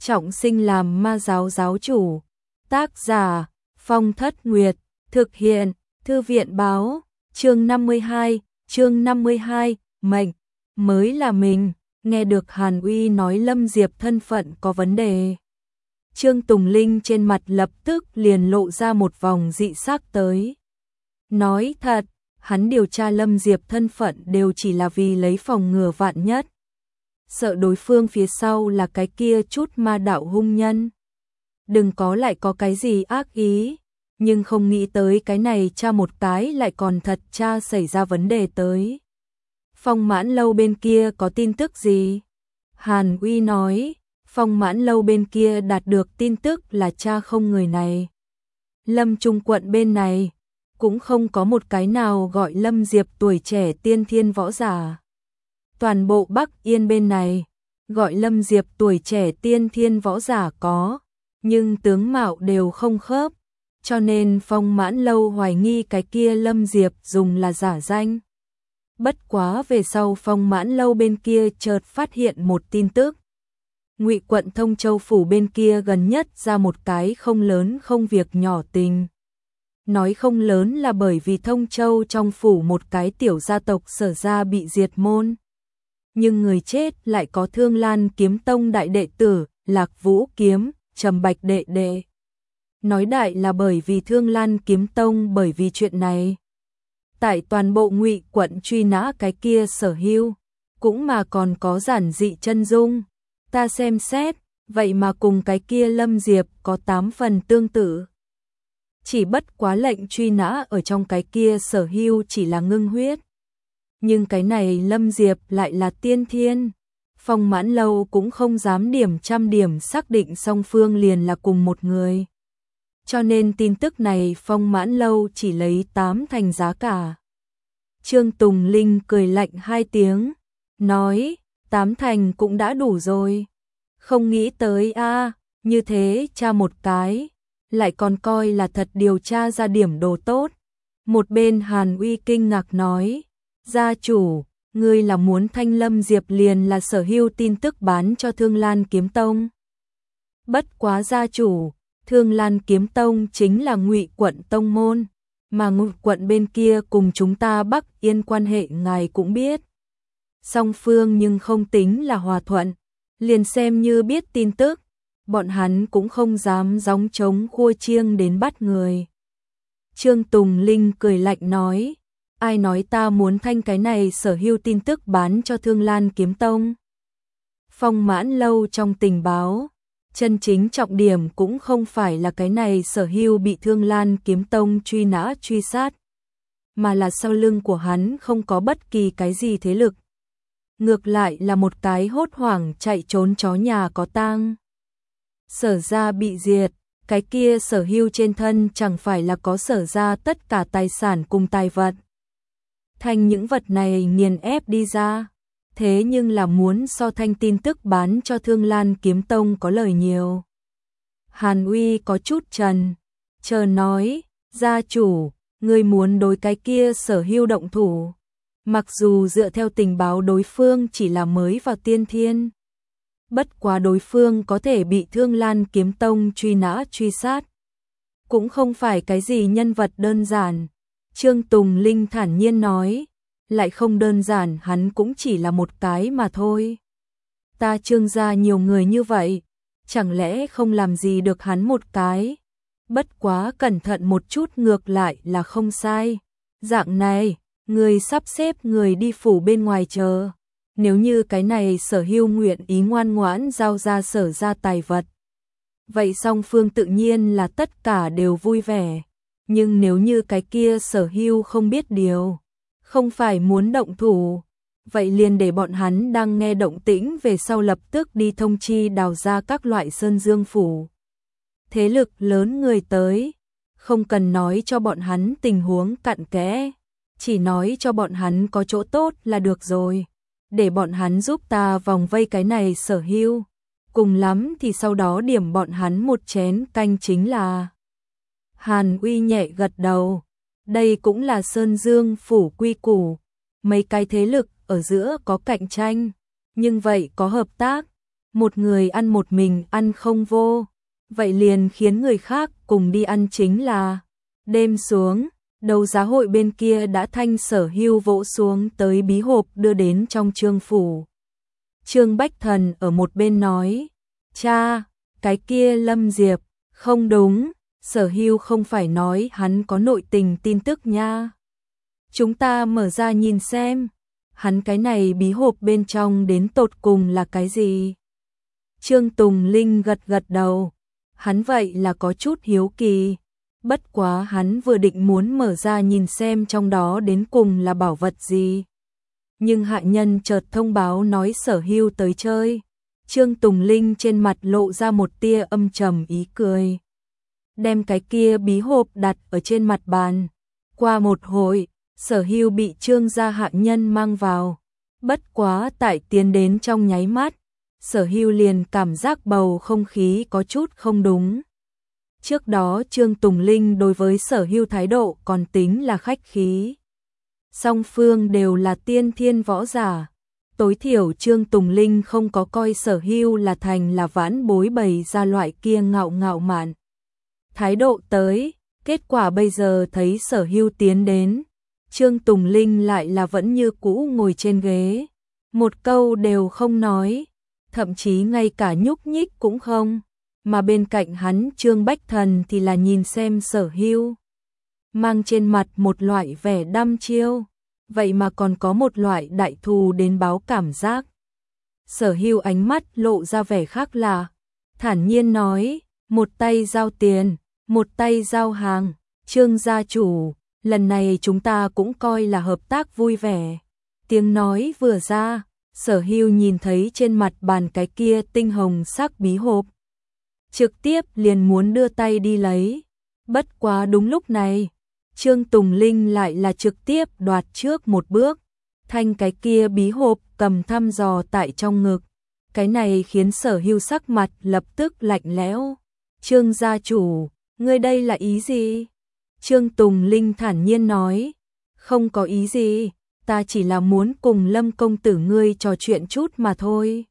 trọng sinh làm ma giáo giáo chủ. Tác giả Phong Thất Nguyệt, thực hiện Thư viện Báo. Chương 52, mệnh mới là mình. Nghe được Hàn Uy nói Lâm Diệp thân phận có vấn đề, Trương Tùng Linh trên mặt lập tức liền lộ ra một vòng dị sắc tới. Nói thật, hắn điều tra Lâm Diệp thân phận đều chỉ là vì lấy phòng ngừa vạn nhất, sợ đối phương phía sau là cái kia chút ma đạo hung nhân, đừng có lại có cái gì ác ý, nhưng không nghĩ tới cái này tra một cái lại còn thật tra xảy ra vấn đề tới. Phong Mãn Lâu bên kia có tin tức gì? Hàn Uy nói, Phong Mãn Lâu bên kia đạt được tin tức là tra không người này. Lâm Trung quận bên này cũng không có một cái nào gọi Lâm Diệp tuổi trẻ tiên thiên võ giả. Toàn bộ Bắc Yên bên này gọi Lâm Diệp tuổi trẻ tiên thiên võ giả có, nhưng tướng mạo đều không khớp, cho nên Phong Mãn Lâu hoài nghi cái kia Lâm Diệp dùng là giả danh. Bất quá về sau Phong Mãn Lâu bên kia chợt phát hiện một tin tức. Ngụy quận Thông Châu phủ bên kia gần nhất ra một cái không lớn không việc nhỏ tình. Nói không lớn là bởi vì Thông Châu trong phủ một cái tiểu gia tộc Sở gia bị diệt môn. Nhưng người chết lại có Thương Lan Kiếm Tông đại đệ tử, Lạc Vũ Kiếm, Trầm Bạch đệ đệ. Nói đại là bởi vì Thương Lan Kiếm Tông bởi vì chuyện này. Tại toàn bộ Ngụy quận truy nã cái kia Sở Hưu, cũng mà còn có giản dị chân dung. Ta xem xét, vậy mà cùng cái kia Lâm Diệp có 8 phần tương tự. Chỉ bất quá lệnh truy nã ở trong cái kia Sở Hưu chỉ là ngưng huyết. Nhưng cái này Lâm Diệp lại là tiên thiên. Phong Mãn Lâu cũng không dám trăm điểm xác định song phương liền là cùng một người. Cho nên tin tức này Phong Mãn Lâu chỉ lấy 8 thành giá cả. Trương Tùng Linh cười lạnh 2 tiếng, nói, 8 thành cũng đã đủ rồi. Không nghĩ tới như thế tra một cái, lại còn coi là thật điều tra ra điểm đồ tốt. Một bên Hàn Uy kinh ngạc nói, gia chủ, ngươi là muốn thanh Lâm Diệp liền là Sở Hưu tin tức bán cho Thương Lan Kiếm Tông. Bất quá gia chủ, Thương Lan Kiếm Tông chính là Ngụy quận tông môn, mà Ngụy quận bên kia cùng chúng ta Bắc Yên quan hệ ngài cũng biết. Song phương nhưng không tính là hòa thuận, liền xem như biết tin tức, bọn hắn cũng không dám gióng trống khua chiêng đến bắt người. Trương Tùng Linh cười lạnh nói, ai nói ta muốn thanh cái này Sở Hưu tin tức bán cho Thương Lan Kiếm Tông. Phong Mãn Lâu trong tình báo, chân chính trọng điểm cũng không phải là cái này Sở Hưu bị Thương Lan Kiếm Tông truy nã truy sát, mà là sau lưng của hắn không có bất kỳ cái gì thế lực. Ngược lại là một cái hốt hoảng chạy trốn chó nhà có tang. Sở gia bị diệt, cái kia Sở Hưu trên thân chẳng phải là có Sở gia tất cả tài sản cùng tài vật. Thành những vật này nghiền ép đi ra, thế nhưng là muốn so thanh tin tức bán cho Thương Lan Kiếm Tông có lời nhiều. Hàn Uy có chút chờ nói, gia chủ, ngươi muốn đối cái kia Sở Hưu động thủ. Mặc dù dựa theo tình báo đối phương chỉ là mới vào tiên thiên, bất quá đối phương có thể bị Thương Lan Kiếm Tông truy nã truy sát, cũng không phải cái gì nhân vật đơn giản. Trương Tùng Linh thản nhiên nói, lại không đơn giản, hắn cũng chỉ là một cái mà thôi. Ta Trương gia nhiều người như vậy, chẳng lẽ không làm gì được hắn một cái? Bất quá cẩn thận một chút ngược lại là không sai. Dạng này, người sắp xếp người đi phủ bên ngoài chờ. Nếu như cái này Sở Hưu nguyện ý ngoan ngoãn giao ra Sở gia tài vật, vậy song phương tự nhiên là tất cả đều vui vẻ. Nhưng nếu như cái kia Sở Hưu không biết điều, không phải muốn động thủ, vậy liền để bọn hắn đang nghe động tĩnh về sau lập tức đi thông chi đào ra các loại sơn dương phủ. Thế lực lớn người tới, không cần nói cho bọn hắn tình huống cặn kẽ, chỉ nói cho bọn hắn có chỗ tốt là được rồi, để bọn hắn giúp ta vòng vây cái này Sở Hưu, cùng lắm thì sau đó điểm bọn hắn một chén canh chính là. Hàn Uy nhẹ gật đầu, đây cũng là Sơn Dương phủ quy củ, mấy cái thế lực ở giữa có cạnh tranh, nhưng vậy có hợp tác, một người ăn một mình ăn không vô, vậy liền khiến người khác cùng đi ăn chính là. Đêm xuống, đấu giá hội bên kia đã thanh Sở Hưu vỗ xuống tới bí hộp đưa đến trong Trương phủ. Trương Bách Thần ở một bên nói, cha, cái kia Lâm Diệp, không đúng, Sở Hưu không phải nói hắn có nội tình tin tức nha. Chúng ta mở ra nhìn xem, hắn cái này bí hộp bên trong đến tột cùng là cái gì? Trương Tùng Linh gật gật đầu, hắn vậy là có chút hiếu kỳ. Bất quá hắn vừa định muốn mở ra nhìn xem trong đó đến cùng là bảo vật gì. Nhưng hạ nhân chợt thông báo nói Sở Hưu tới chơi. Trương Tùng Linh trên mặt lộ ra một tia âm trầm ý cười. Đem cái kia bí hộp đặt ở trên mặt bàn. Qua một hồi, Sở Hưu bị Trương gia hạ nhân mang vào. Bất quá tại tiến đến trong nháy mắt, Sở Hưu liền cảm giác bầu không khí có chút không đúng. Trước đó Trương Tùng Linh đối với Sở Hưu thái độ còn tính là khách khí. Song phương đều là tiên thiên võ giả. Tối thiểu Trương Tùng Linh không có coi Sở Hưu là thành là vãn bối bày ra loại kia ngạo ngạo mạn thái độ tới. Kết quả bây giờ thấy Sở Hưu tiến đến, Trương Tùng Linh lại là vẫn như cũ ngồi trên ghế. Một câu đều không nói, thậm chí ngay cả nhúc nhích cũng không. Mà bên cạnh hắn Trương Bách Thần thì là nhìn xem Sở Hưu, mang trên mặt một loại vẻ đăm chiêu, vậy mà còn có một loại đại thù đến báo cảm giác. Sở Hưu ánh mắt lộ ra vẻ khác lạ, thản nhiên nói, một tay giao tiền, một tay giao hàng, Trương gia chủ, lần này chúng ta cũng coi là hợp tác vui vẻ. Tiếng nói vừa ra, Sở Hưu nhìn thấy trên mặt bàn cái kia tinh hồng sắc bí hộp, trực tiếp liền muốn đưa tay đi lấy. Bất quá đúng lúc này, Trương Tùng Linh lại là trực tiếp đoạt trước một bước, thanh cái kia bí hộp cầm thăm dò tại trong ngực. Cái này khiến Sở Hưu sắc mặt lập tức lạnh lẽo. Trương gia chủ, ngươi đây là ý gì? Trương Tùng Linh thản nhiên nói, không có ý gì, ta chỉ là muốn cùng Lâm công tử ngươi trò chuyện chút mà thôi.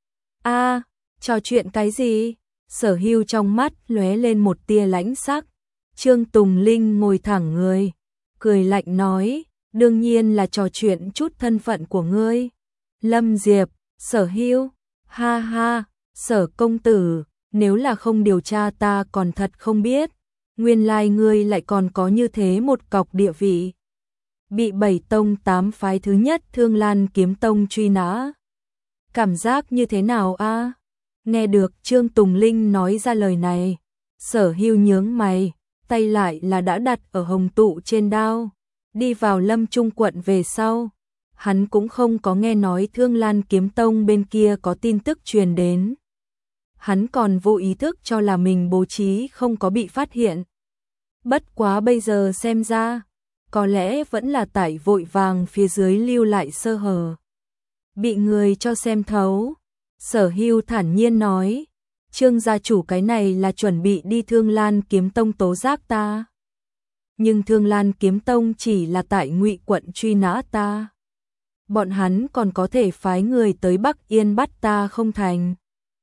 A, trò chuyện cái gì? Sở Hưu trong mắt lóe lên một tia lãnh sắc. Trương Tùng Linh ngồi thẳng người, cười lạnh nói, đương nhiên là trò chuyện chút thân phận của ngươi. Lâm Diệp, Sở Hưu, ha ha, Sở công tử, nếu là không điều tra ta còn thật không biết, nguyên lai ngươi lại còn có như thế một cọc địa vị. Bị 7 tông 8 phái thứ nhất Thương Lan Kiếm Tông truy nã. Cảm giác như thế nào a? Nghe được Trương Tùng Linh nói ra lời này, Sở Hưu nhướng mày, tay lại là đã đặt ở hồng tụ trên đao. Đi vào Lâm Trung quận về sau, hắn cũng không có nghe nói Thương Lan Kiếm Tông bên kia có tin tức truyền đến. Hắn còn vô ý thức cho là mình bố trí không có bị phát hiện. Bất quá bây giờ xem ra, có lẽ vẫn là tại vội vàng phía dưới lưu lại sơ hở. Bị người cho xem thấu. Sở Hưu thản nhiên nói, Trương gia chủ cái này là chuẩn bị đi Thương Lan Kiếm Tông tố giác ta. Nhưng Thương Lan Kiếm Tông chỉ là tại Ngụy quận truy nã ta. Bọn hắn còn có thể phái người tới Bắc Yên bắt ta không thành.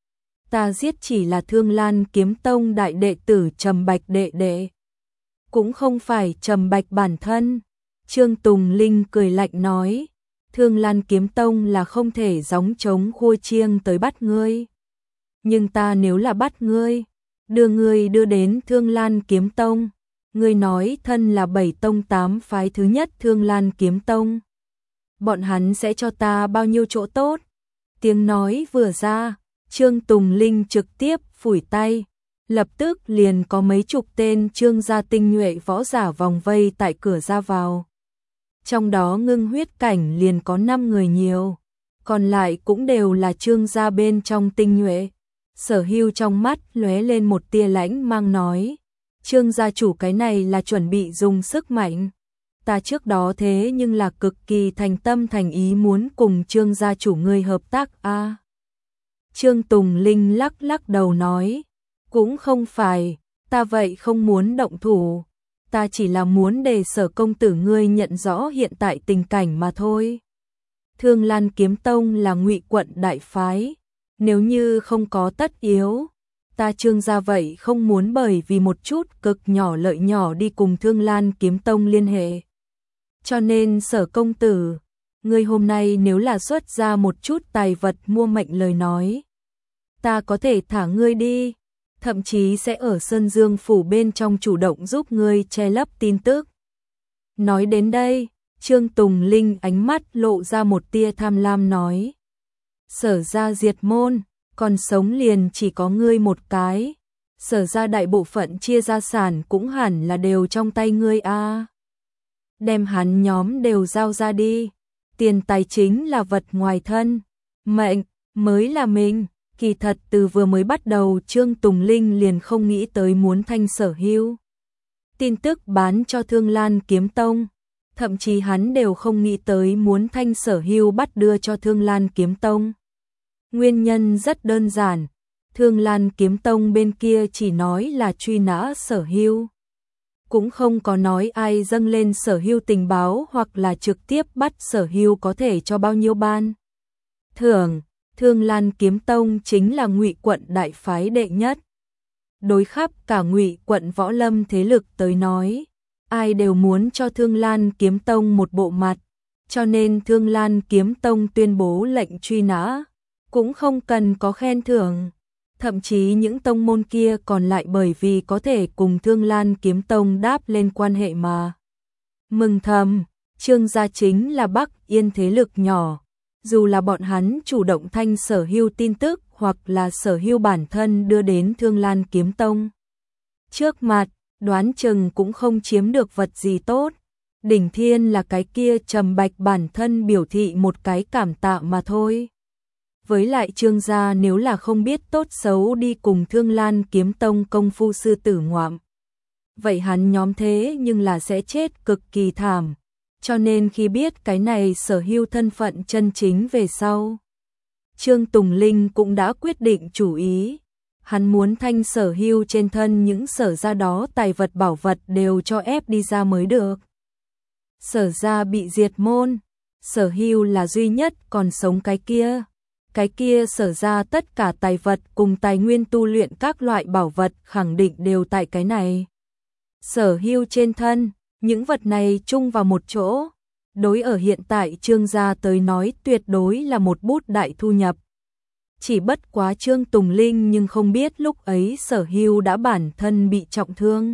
Ta giết chỉ là Thương Lan Kiếm Tông đại đệ tử Trầm Bạch đệ đệ, cũng không phải Trầm Bạch bản thân. Trương Tùng Linh cười lạnh nói, Thương Lan Kiếm Tông là không thể gióng trống khua chiêng tới bắt ngươi. Nhưng ta nếu là bắt ngươi, đưa ngươi đưa đến Thương Lan Kiếm Tông, ngươi nói thân là 7 tông 8 phái thứ nhất Thương Lan Kiếm Tông, bọn hắn sẽ cho ta bao nhiêu chỗ tốt? Tiếng nói vừa ra, Trương Tùng Linh trực tiếp phủi tay, lập tức liền có mấy chục tên Trương gia tinh nhuệ võ giả vòng vây tại cửa ra vào. Trong đó Ngưng Huyết cảnh liền có 5 người nhiều, còn lại cũng đều là Trương gia bên trong tinh nhuệ. Sở Hưu trong mắt lóe lên một tia lãnh mang nói, Trương gia chủ cái này là chuẩn bị dùng sức mạnh. Ta trước đó thế nhưng là cực kỳ thành tâm thành ý muốn cùng Trương gia chủ ngươi hợp tác a. Trương Tùng Linh lắc lắc đầu nói, cũng không phải, ta vậy không muốn động thủ, ta chỉ là muốn để Sở công tử ngươi nhận rõ hiện tại tình cảnh mà thôi. Thương Lan Kiếm Tông là Ngụy quận đại phái, Nếu như không có tất yếu, ta Trương gia vậy không muốn bởi vì một chút cực nhỏ lợi nhỏ đi cùng Thương Lan Kiếm Tông liên hệ. Cho nên Sở công tử, ngươi hôm nay nếu là xuất ra một chút tài vật mua mệnh lời nói, ta có thể thả ngươi đi, thậm chí sẽ ở Sơn Dương phủ bên trong chủ động giúp ngươi che lấp tin tức. Nói đến đây, Trương Tùng Linh ánh mắt lộ ra một tia tham lam nói. Sở gia diệt môn, còn sống liền chỉ có ngươi một cái. Sở gia đại bộ phận chia gia sản cũng hẳn là đều trong tay ngươi a. Đem hắn nhóm đều giao ra đi. Tiền tài chính là vật ngoài thân, mệnh mới là mình. Kỳ thật từ vừa mới bắt đầu Trương Tùng Linh liền không nghĩ tới muốn thanh sở hữu tin tức bán cho Thương Lan Kiếm Tông. Thậm chí hắn đều không nghĩ tới muốn thanh sở hữu bắt đưa cho Thương Lan Kiếm Tông. Nguyên nhân rất đơn giản, Thương Lan Kiếm Tông bên kia chỉ nói là truy nã sở hữu, cũng không có nói ai dâng lên sở hữu tình báo hoặc là trực tiếp bắt sở hữu có thể cho bao nhiêu ban thưởng. Thương Lan Kiếm Tông chính là Ngụy quận đại phái đệ nhất. Đối khắp cả Ngụy quận võ lâm thế lực tới nói, ai đều muốn cho Thương Lan Kiếm Tông một bộ mặt, cho nên Thương Lan Kiếm Tông tuyên bố lệnh truy nã, cũng không cần có khen thưởng. Thậm chí những tông môn kia còn lại bởi vì có thể cùng Thương Lan Kiếm Tông đáp lên quan hệ mà mừng thầm. Trương gia chính là Bắc Yên thế lực nhỏ, dù là bọn hắn chủ động thanh sở hữu tin tức hoặc là sở hữu bản thân đưa đến Thương Lan Kiếm Tông trước mặt, đoán chừng cũng không chiếm được vật gì tốt. Đỉnh thiên là cái kia Trầm Bạch bản thân biểu thị một cái cảm tạ mà thôi. Với lại Trương gia nếu là không biết tốt xấu đi cùng Thương Lan Kiếm Tông công phu sư tử ngoạm, vậy hắn nhóm thế nhưng là sẽ chết cực kỳ thảm. Cho nên khi biết cái này sở hữu thân phận chân chính về sau, Trương Tùng Linh cũng đã quyết định chủ ý. Hắn muốn thanh sở hữu trên thân những sở gia đó tài vật bảo vật đều cho ép đi ra mới được. Sở gia bị diệt môn, sở hữu là duy nhất còn sống cái kia sở ra tất cả tài vật cùng tài nguyên tu luyện các loại bảo vật khẳng định đều tại cái này. Sở hữu trên thân, những vật này chung vào một chỗ, đối ở hiện tại Trương gia tới nói tuyệt đối là một bút đại thu nhập. Chỉ bất quá Trương Tùng Linh nhưng không biết lúc ấy sở hữu đã bản thân bị trọng thương,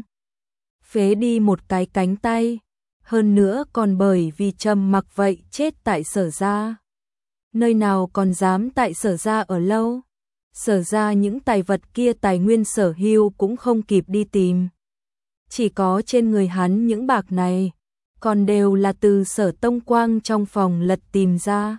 phế đi một cái cánh tay, hơn nữa còn bởi vì trầm mặc vậy chết tại sở gia. Nơi nào còn dám tại sở gia ở lâu. Sở gia những tài vật kia tài nguyên sở hữu cũng không kịp đi tìm. Chỉ có trên người hắn những bạc này, còn đều là từ Sở Tông Quang trong phòng lật tìm ra.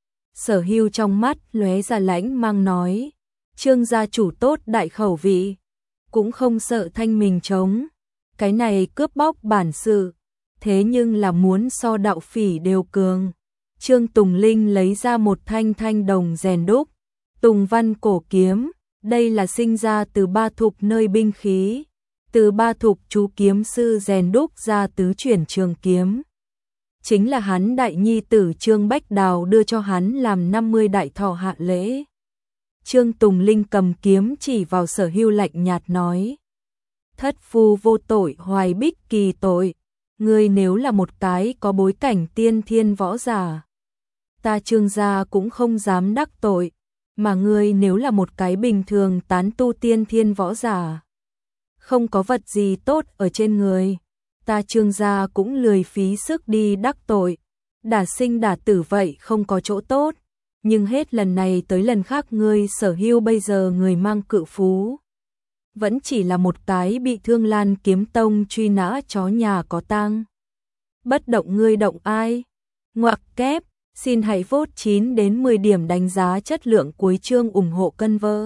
Sở hữu trong mắt lóe ra lãnh mang nói, Trương gia chủ tốt đại khẩu vị, cũng không sợ thanh mình chống. Cái này cướp bóc bản sự, thế nhưng là muốn so đạo phỉ đều cường. Trương Tùng Linh lấy ra một thanh thanh đồng rèn đúc, Tùng Văn cổ kiếm, đây là sinh ra từ Ba Thục nơi binh khí, từ Ba Thục chú kiếm sư rèn đúc ra tứ chuyển trường kiếm. Chính là hắn đại nhi tử Trương Bách Đào đưa cho hắn làm 50 đại thọ hạ lễ. Trương Tùng Linh cầm kiếm chỉ vào sở hữu lạnh nhạt nói, thất phu vô tội hoài bích kỳ tội, ngươi nếu là một cái có bối cảnh tiên thiên võ giả, ta Trương gia cũng không dám đắc tội, mà ngươi nếu là một cái bình thường tán tu tiên thiên võ giả, không có vật gì tốt ở trên người, ta Trương gia cũng lười phí sức đi đắc tội, đả sinh đả tử vậy không có chỗ tốt, nhưng hết lần này tới lần khác ngươi sở hữu bây giờ người mang cự phú, vẫn chỉ là một cái bị Thương Lan Kiếm Tông truy nã chó nhà có tang. Bất động ngươi động ai? Ngoặc kép, xin hãy vote 9 đến 10 điểm đánh giá chất lượng cuối chương ủng hộ cân vơ.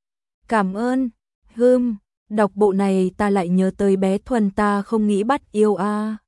Cảm ơn. Đọc bộ này ta lại nhớ tới bé Thuần ta không nghĩ bắt yêu a.